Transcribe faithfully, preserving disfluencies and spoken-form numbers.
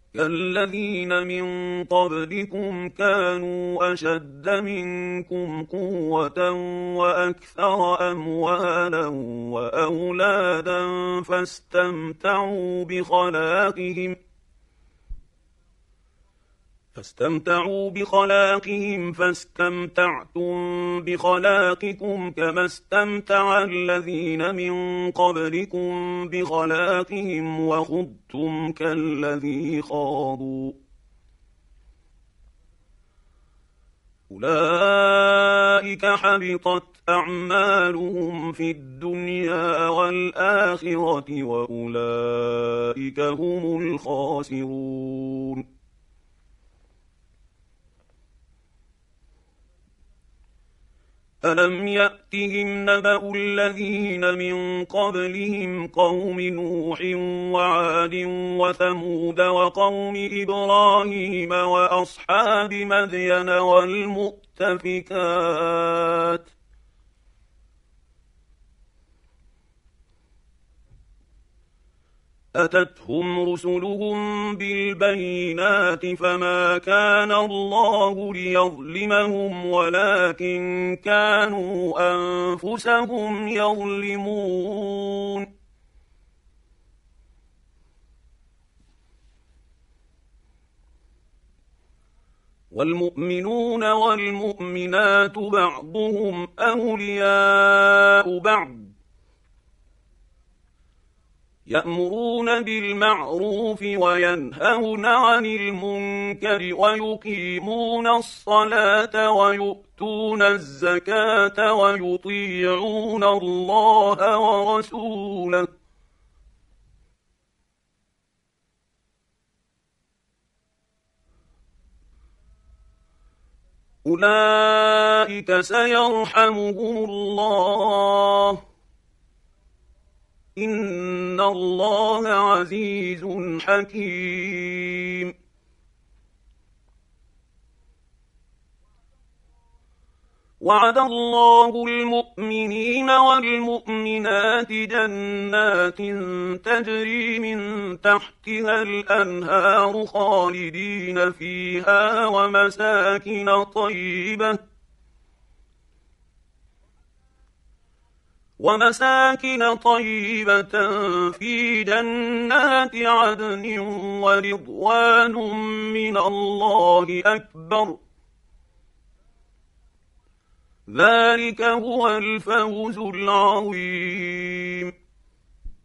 كالذين من قبلكم كانوا أشد منكم قوة وأكثر أموالا وأولادا فاستمتعوا بخلاقهم فاستمتعوا بخلاقهم فاستمتعتم بخلاقكم كما استمتع الذين من قبلكم بخلاقهم وخضتم كالذي خاضوا أولئك حبطت أعمالهم في الدنيا والآخرة وأولئك هم الخاسرون. ألم يأتهم نبأ الذين من قبلهم قوم نوح وعاد وثمود وقوم إبراهيم وأصحاب مدين والمؤتفكات أتتهم رسلهم بالبينات فما كان الله ليظلمهم ولكن كانوا أنفسهم يظلمون. والمؤمنون والمؤمنات بعضهم أولياء بعض يأمرون بالمعروف وينهون عن المنكر ويقيمون الصلاة ويؤتون الزكاة ويطيعون الله ورسوله أولئك سيرحمهم الله إن الله عزيز حكيم. وعد الله المؤمنين والمؤمنات جنات تجري من تحتها الأنهار خالدين فيها ومساكن طيبة ومساكن طيبة في جنات عدن ورضوان من الله أكبر ذلك هو الفوز العظيم.